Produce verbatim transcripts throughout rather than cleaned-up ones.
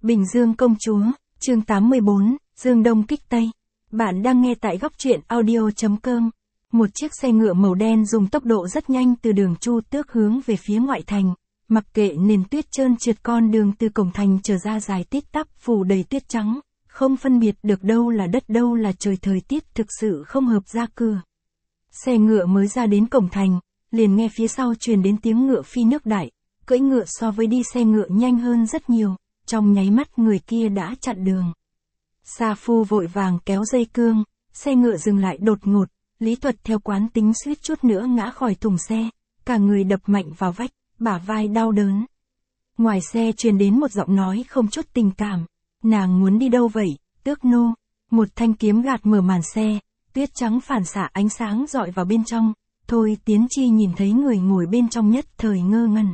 Bình Dương công chúa, chương tám mươi bốn, Dương Đông kích Tây. Bạn đang nghe tại góc truyện audio chấm com. Một chiếc xe ngựa màu đen dùng tốc độ rất nhanh từ đường Chu Tước hướng về phía ngoại thành. Mặc kệ nền tuyết trơn trượt, con đường từ cổng thành trở ra dài tít tắp phủ đầy tuyết trắng, không phân biệt được đâu là đất đâu là trời, thời tiết thực sự không hợp ra cửa. Xe ngựa mới ra đến cổng thành, liền nghe phía sau truyền đến tiếng ngựa phi nước đại. Cưỡi ngựa so với đi xe ngựa nhanh hơn rất nhiều, trong nháy mắt người kia đã chặn đường. Sa Phu vội vàng kéo dây cương, xe ngựa dừng lại đột ngột, Lý Thuật theo quán tính suýt chút nữa ngã khỏi thùng xe, cả người đập mạnh vào vách, bả vai đau đớn. Ngoài xe truyền đến một giọng nói không chút tình cảm, nàng muốn đi đâu vậy, Tước nô? Một thanh kiếm gạt mở màn xe, tuyết trắng phản xạ ánh sáng dọi vào bên trong, Thôi Tiến Chi nhìn thấy người ngồi bên trong nhất thời ngơ ngẩn.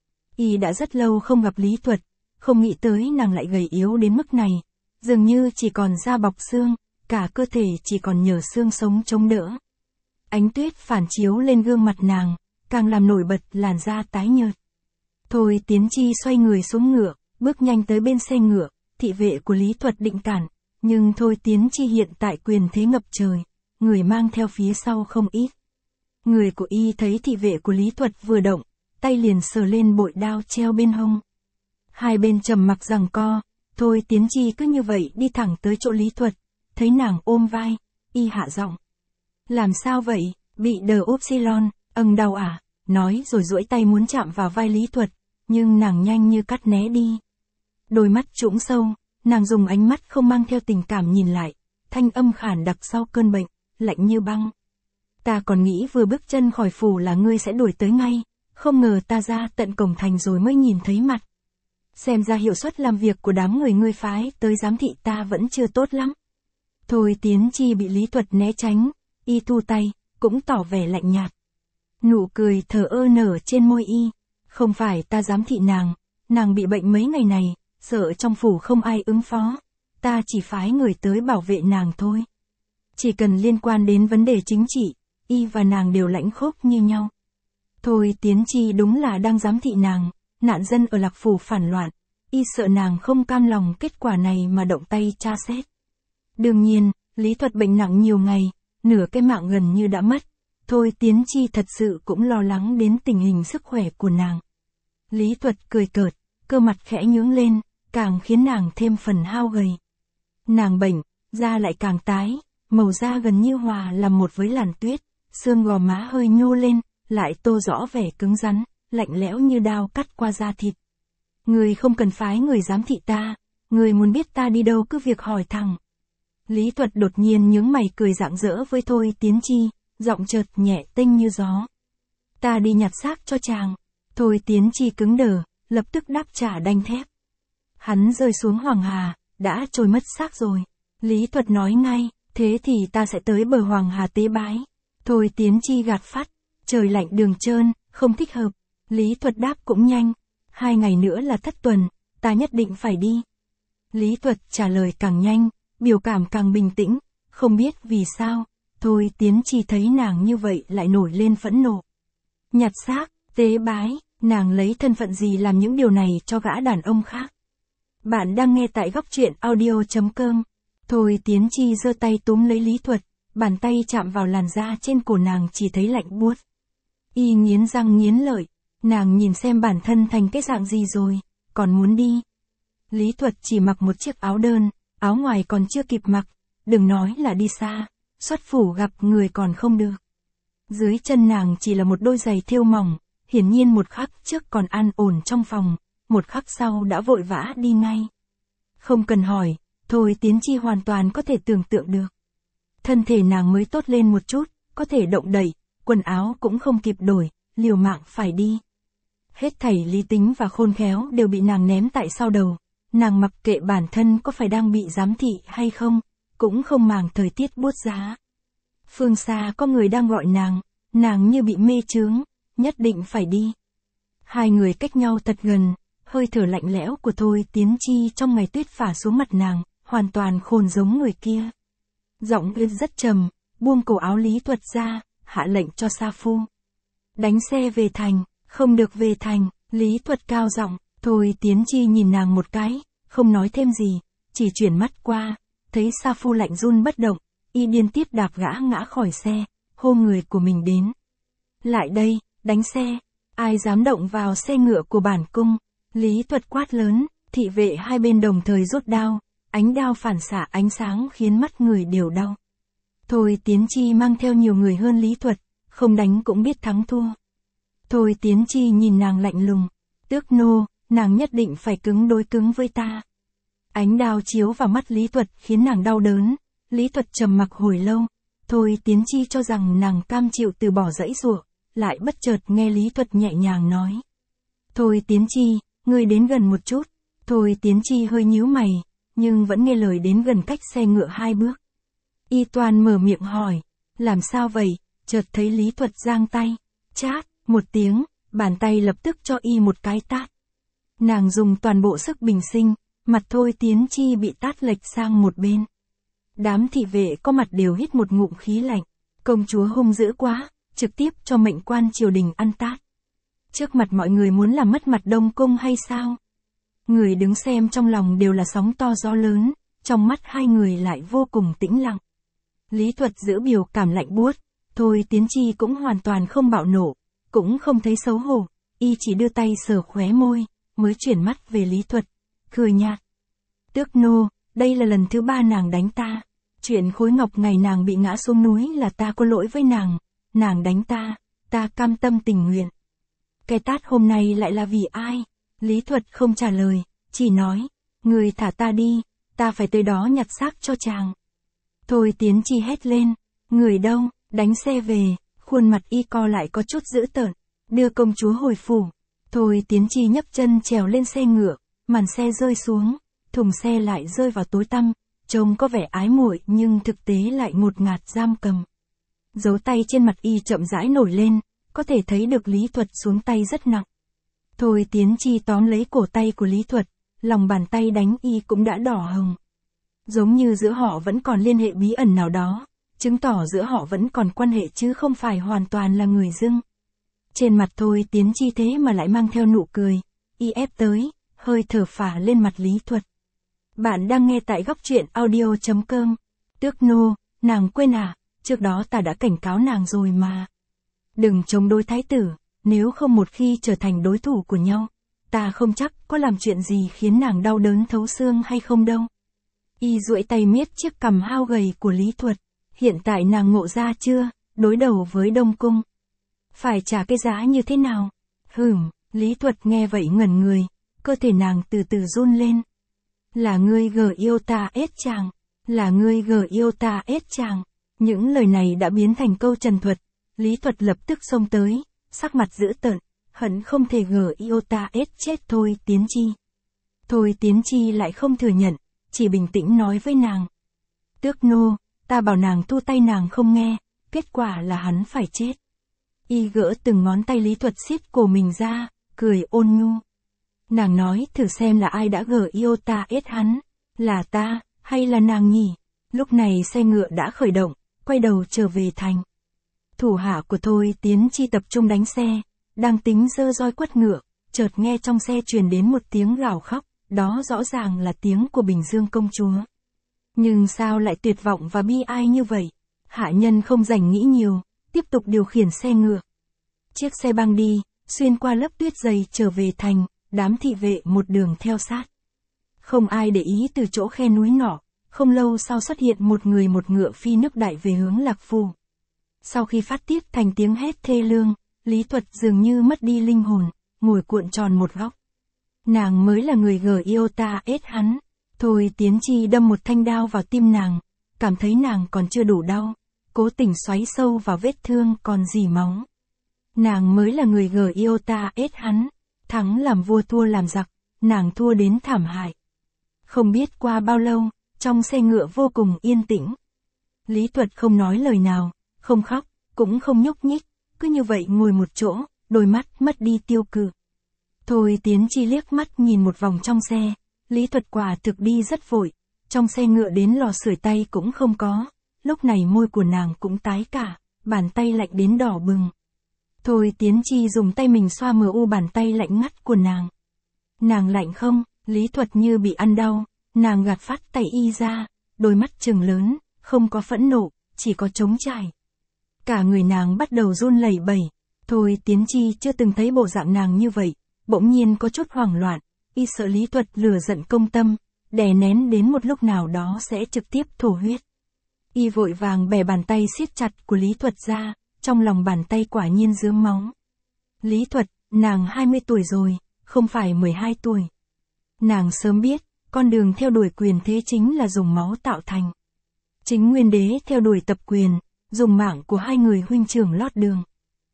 Y đã rất lâu không gặp Lý Thuật, không nghĩ tới nàng lại gầy yếu đến mức này, dường như chỉ còn da bọc xương, cả cơ thể chỉ còn nhờ xương sống chống đỡ. Ánh tuyết phản chiếu lên gương mặt nàng, càng làm nổi bật làn da tái nhợt. Thôi Tiến Chi xoay người xuống ngựa, bước nhanh tới bên xe ngựa, thị vệ của Lý Thuật định cản, nhưng Thôi Tiến Chi hiện tại quyền thế ngập trời, người mang theo phía sau không ít. Người của y thấy thị vệ của Lý Thuật vừa động, tay liền sờ lên bội đao treo bên hông. Hai bên trầm mặc giằng co, Thôi Tiến Chi cứ như vậy đi thẳng tới chỗ Lý Thuật, thấy nàng ôm vai, y hạ giọng. Làm sao vậy, bị đờ upsilon, âng đau à, nói rồi duỗi tay muốn chạm vào vai Lý Thuật, nhưng nàng nhanh như cắt né đi. Đôi mắt trũng sâu, nàng dùng ánh mắt không mang theo tình cảm nhìn lại, thanh âm khản đặc sau cơn bệnh, lạnh như băng. Ta còn nghĩ vừa bước chân khỏi phủ là ngươi sẽ đuổi tới ngay, không ngờ ta ra tận cổng thành rồi mới nhìn thấy mặt. Xem ra hiệu suất làm việc của đám người ngươi phái tới giám thị ta vẫn chưa tốt lắm. Thôi Tiến Chi bị Lý Thuật né tránh, y thu tay, cũng tỏ vẻ lạnh nhạt. Nụ cười thờ ơ nở trên môi y, không phải ta giám thị nàng, nàng bị bệnh mấy ngày này, sợ trong phủ không ai ứng phó, ta chỉ phái người tới bảo vệ nàng thôi. Chỉ cần liên quan đến vấn đề chính trị, y và nàng đều lãnh khốc như nhau. Thôi Tiến Chi đúng là đang giám thị nàng, nạn dân ở Lạc Phủ phản loạn, y sợ nàng không cam lòng kết quả này mà động tay tra xét. Đương nhiên, Lý Thuật bệnh nặng nhiều ngày, nửa cái mạng gần như đã mất, Thôi Tiến Chi thật sự cũng lo lắng đến tình hình sức khỏe của nàng. Lý Thuật cười cợt, cơ mặt khẽ nhướng lên, càng khiến nàng thêm phần hao gầy. Nàng bệnh, da lại càng tái, màu da gần như hòa làm một với làn tuyết, xương gò má hơi nhô lên, lại tô rõ vẻ cứng rắn, lạnh lẽo như đao cắt qua da thịt. Người không cần phái người giám thị ta, người muốn biết ta đi đâu cứ việc hỏi thẳng. Lý Thuật đột nhiên nhướng mày cười rạng rỡ với Thôi Tiến Chi, giọng chợt nhẹ tênh như gió. Ta đi nhặt xác cho chàng. Thôi Tiến Chi cứng đờ, lập tức đáp trả đanh thép. Hắn rơi xuống Hoàng Hà, đã trôi mất xác rồi. Lý Thuật nói ngay, thế thì ta sẽ tới bờ Hoàng Hà tế bái. Thôi Tiến Chi gạt phắt, trời lạnh đường trơn, không thích hợp. Lý Thuật đáp cũng nhanh, hai ngày nữa là thất tuần, ta nhất định phải đi. Lý Thuật trả lời càng nhanh, biểu cảm càng bình tĩnh, không biết vì sao, Thôi Tiến Chi thấy nàng như vậy lại nổi lên phẫn nộ. Nhặt xác, tế bái, nàng lấy thân phận gì làm những điều này cho gã đàn ông khác? Bạn đang nghe tại góc truyện audio chấm com. Thôi Tiến Chi giơ tay túm lấy Lý Thuật, bàn tay chạm vào làn da trên cổ nàng chỉ thấy lạnh buốt. Y nghiến răng nghiến lợi, nàng nhìn xem bản thân thành cái dạng gì rồi, còn muốn đi. Lý Thuật chỉ mặc một chiếc áo đơn, áo ngoài còn chưa kịp mặc, đừng nói là đi xa, xuất phủ gặp người còn không được. Dưới chân nàng chỉ là một đôi giày thêu mỏng, hiển nhiên một khắc trước còn an ổn trong phòng, một khắc sau đã vội vã đi ngay. Không cần hỏi, Thôi Tiến Chi hoàn toàn có thể tưởng tượng được. Thân thể nàng mới tốt lên một chút, có thể động đậy, quần áo cũng không kịp đổi, liều mạng phải đi. Hết thảy lý tính và khôn khéo đều bị nàng ném tại sau đầu, nàng mặc kệ bản thân có phải đang bị giám thị hay không, cũng không màng thời tiết buốt giá. Phương xa có người đang gọi nàng, nàng như bị mê chướng, nhất định phải đi. Hai người cách nhau thật gần, hơi thở lạnh lẽo của Thôi Tiến Chi trong ngày tuyết phả xuống mặt nàng, hoàn toàn khôn giống người kia. Giọng ư rất trầm, buông cổ áo Lý Thuật ra, hạ lệnh cho Sa Phu. Đánh xe về thành, không được về thành, Lý Thuật cao giọng. Thôi Tiến Chi nhìn nàng một cái, không nói thêm gì, chỉ chuyển mắt qua, thấy Sa Phu lạnh run bất động, y điên tiếp đạp gã ngã khỏi xe, hô người của mình đến. Lại đây, đánh xe, ai dám động vào xe ngựa của bản cung, Lý Thuật quát lớn, thị vệ hai bên đồng thời rút đao, ánh đao phản xạ ánh sáng khiến mắt người đều đau. Thôi Tiến Chi mang theo nhiều người hơn Lý Thuật, không đánh cũng biết thắng thua. Thôi Tiến Chi nhìn nàng lạnh lùng, Tước nô, nàng nhất định phải cứng đối cứng với ta. Ánh đao chiếu vào mắt Lý Thuật khiến nàng đau đớn, Lý Thuật trầm mặc hồi lâu, Thôi Tiến Chi cho rằng nàng cam chịu từ bỏ dãy giụa, lại bất chợt nghe Lý Thuật nhẹ nhàng nói. Thôi Tiến Chi, ngươi đến gần một chút, Thôi Tiến Chi hơi nhíu mày, nhưng vẫn nghe lời đến gần cách xe ngựa hai bước. Y Toàn mở miệng hỏi, làm sao vậy, chợt thấy Lý Thuật giang tay, chát, một tiếng, bàn tay lập tức cho y một cái tát. Nàng dùng toàn bộ sức bình sinh, mặt Thôi Tiến Chi bị tát lệch sang một bên. Đám thị vệ có mặt đều hít một ngụm khí lạnh, công chúa hung dữ quá, trực tiếp cho mệnh quan triều đình ăn tát. Trước mặt mọi người muốn làm mất mặt Đông Cung hay sao? Người đứng xem trong lòng đều là sóng to gió lớn, trong mắt hai người lại vô cùng tĩnh lặng. Lý Thuật giữ biểu cảm lạnh buốt, Thôi Tiến Chi cũng hoàn toàn không bạo nộ, cũng không thấy xấu hổ, y chỉ đưa tay sờ khóe môi, mới chuyển mắt về Lý Thuật, cười nhạt. Tước nô, đây là lần thứ ba nàng đánh ta, chuyện khối ngọc ngày nàng bị ngã xuống núi là ta có lỗi với nàng, nàng đánh ta, ta cam tâm tình nguyện. Cái tát hôm nay lại là vì ai? Lý Thuật không trả lời, chỉ nói, người thả ta đi, ta phải tới đó nhặt xác cho chàng. Thôi Tiến Chi hét lên, người đâu, đánh xe về, khuôn mặt y co lại có chút dữ tợn, đưa công chúa hồi phủ. Thôi Tiến Chi nhấc chân trèo lên xe ngựa, màn xe rơi xuống, thùng xe lại rơi vào tối tăm, trông có vẻ ái muội nhưng thực tế lại ngột ngạt giam cầm. Dấu tay trên mặt y chậm rãi nổi lên, có thể thấy được Lý Thuật xuống tay rất nặng. Thôi Tiến Chi tóm lấy cổ tay của Lý Thuật, lòng bàn tay đánh y cũng đã đỏ hồng. Giống như giữa họ vẫn còn liên hệ bí ẩn nào đó, chứng tỏ giữa họ vẫn còn quan hệ chứ không phải hoàn toàn là người dưng. Trên mặt Thôi Tiến Chi thế mà lại mang theo nụ cười, y ép tới, hơi thở phả lên mặt Lý Thuật. Bạn đang nghe tại góc truyện audio chấm com. Tước nô, nàng quên à, trước đó ta đã cảnh cáo nàng rồi mà. Đừng chống đối thái tử, nếu không một khi trở thành đối thủ của nhau, ta không chắc có làm chuyện gì khiến nàng đau đớn thấu xương hay không đâu. Y duỗi tay miết chiếc cằm hao gầy của Lý Thuật, hiện tại nàng ngộ ra chưa, đối đầu với Đông Cung. Phải trả cái giá như thế nào? Hửm, Lý Thuật nghe vậy ngẩn người, cơ thể nàng từ từ run lên. Là ngươi gờ yêu ta ết chàng, là ngươi gờ yêu ta ết chàng. Những lời này đã biến thành câu trần thuật, Lý Thuật lập tức xông tới, sắc mặt dữ tợn, hận không thể gờ yêu ta ết chết Thôi Tiến Chi. Thôi Tiến Chi lại không thừa nhận, chỉ bình tĩnh nói với nàng. Tước nô, ta bảo nàng thu tay nàng không nghe, kết quả là hắn phải chết. Y gỡ từng ngón tay Lý Thuật siết cổ mình ra, cười ôn nhu. Nàng nói thử xem là ai đã gờ yêu ta ết hắn, là ta, hay là nàng nhỉ? Lúc này xe ngựa đã khởi động, quay đầu trở về thành. Thủ hạ của Thôi Tiến Chi tập trung đánh xe, đang tính giơ roi quất ngựa, chợt nghe trong xe truyền đến một tiếng gào khóc, đó rõ ràng là tiếng của Bình Dương công chúa. Nhưng sao lại tuyệt vọng và bi ai như vậy? Hạ nhân không dành nghĩ nhiều, tiếp tục điều khiển xe ngựa. Chiếc xe băng đi, xuyên qua lớp tuyết dày trở về thành, đám thị vệ một đường theo sát. Không ai để ý từ chỗ khe núi nọ, không lâu sau xuất hiện một người một ngựa phi nước đại về hướng Lạc Phù. Sau khi phát tiết thành tiếng hét thê lương, Lý Thuật dường như mất đi linh hồn, ngồi cuộn tròn một góc. Nàng mới là người gờ yêu ta ết hắn. Thôi Tiến Chi đâm một thanh đao vào tim nàng, cảm thấy nàng còn chưa đủ đau, cố tình xoáy sâu vào vết thương còn rỉ máu. Nàng mới là người gờ yêu ta ết hắn, thắng làm vua thua làm giặc, nàng thua đến thảm hại. Không biết qua bao lâu, trong xe ngựa vô cùng yên tĩnh. Lý Thuật không nói lời nào, không khóc, cũng không nhúc nhích, cứ như vậy ngồi một chỗ, đôi mắt mất đi tiêu cự. Thôi Tiến Chi liếc mắt nhìn một vòng trong xe, Lý Thuật quả thực đi rất vội, trong xe ngựa đến lò sưởi tay cũng không có, lúc này môi của nàng cũng tái cả, bàn tay lạnh đến đỏ bừng. Thôi Tiến Chi dùng tay mình xoa mờ u bàn tay lạnh ngắt của nàng. Nàng lạnh không, Lý Thuật như bị ăn đau, nàng gạt phát tay y ra, đôi mắt trừng lớn, không có phẫn nộ, chỉ có trống trải. Cả người nàng bắt đầu run lẩy bẩy, Thôi Tiến Chi chưa từng thấy bộ dạng nàng như vậy, bỗng nhiên có chút hoảng loạn, y sợ Lý Thuật lừa giận công tâm, đè nén đến một lúc nào đó sẽ trực tiếp thổ huyết. Y vội vàng bẻ bàn tay siết chặt của Lý Thuật ra, trong lòng bàn tay quả nhiên rướm máu. Lý Thuật, nàng hai mươi tuổi rồi, không phải mười hai tuổi. Nàng sớm biết, con đường theo đuổi quyền thế chính là dùng máu tạo thành. Chính Nguyên Đế theo đuổi tập quyền, dùng mạng của hai người huynh trưởng lót đường.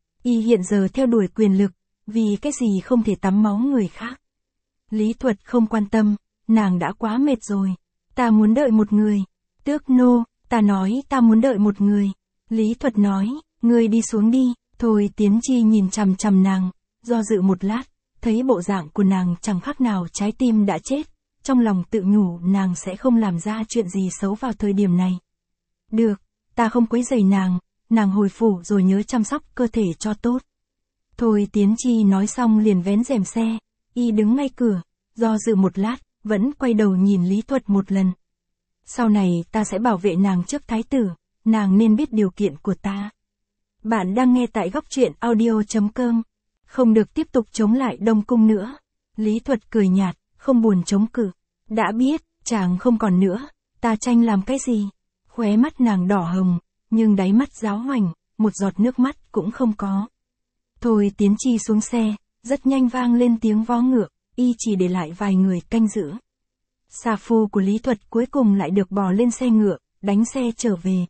Y hiện giờ theo đuổi quyền lực, vì cái gì không thể tắm máu người khác. Lý Thuật không quan tâm, nàng đã quá mệt rồi. Ta muốn đợi một người. Tước nô, ta nói ta muốn đợi một người. Lý Thuật nói, ngươi đi xuống đi. Thôi Tiến Chi nhìn chằm chằm nàng, do dự một lát, thấy bộ dạng của nàng chẳng khác nào trái tim đã chết. Trong lòng tự nhủ nàng sẽ không làm ra chuyện gì xấu vào thời điểm này. Được, ta không quấy rầy nàng, nàng hồi phủ rồi nhớ chăm sóc cơ thể cho tốt. Thôi Tiến Chi nói xong liền vén rèm xe, y đứng ngay cửa, do dự một lát, vẫn quay đầu nhìn Lý Thuật một lần. Sau này ta sẽ bảo vệ nàng trước thái tử, nàng nên biết điều kiện của ta. Bạn đang nghe tại góc truyện audio chấm com, không được tiếp tục chống lại Đông Cung nữa. Lý Thuật cười nhạt, không buồn chống cự. Đã biết, chàng không còn nữa, ta tranh làm cái gì? Khóe mắt nàng đỏ hồng, nhưng đáy mắt ráo hoảnh, một giọt nước mắt cũng không có. Thôi Tiến Chi xuống xe, rất nhanh vang lên tiếng vó ngựa, y chỉ để lại vài người canh giữ. Sa phu của Lý Thuật cuối cùng lại được bò lên xe ngựa, đánh xe trở về.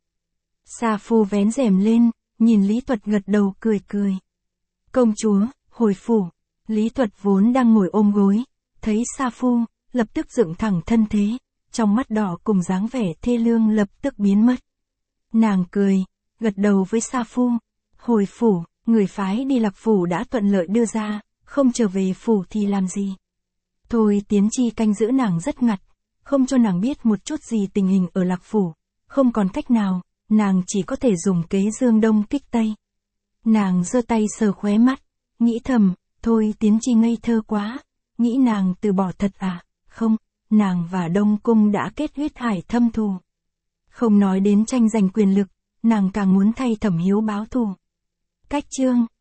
Sa phu vén rèm lên, nhìn Lý Thuật gật đầu cười cười. Công chúa, hồi phủ. Lý Thuật vốn đang ngồi ôm gối, thấy Sa phu, lập tức dựng thẳng thân thế, trong mắt đỏ cùng dáng vẻ thê lương lập tức biến mất. Nàng cười, gật đầu với Sa phu. Hồi phủ, người phái đi Lạc phủ đã thuận lợi đưa ra, không trở về phủ thì làm gì? Thôi Tiến Chi canh giữ nàng rất ngặt, không cho nàng biết một chút gì tình hình ở Lạc phủ, không còn cách nào, nàng chỉ có thể dùng kế dương đông kích tây. Nàng giơ tay sờ khóe mắt, nghĩ thầm, thôi Tiến Chi ngây thơ quá, nghĩ nàng từ bỏ thật à? Không, nàng và Đông Cung đã kết huyết hải thâm thù. Không nói đến tranh giành quyền lực, nàng càng muốn thay Thẩm Hiếu báo thù. Cách chương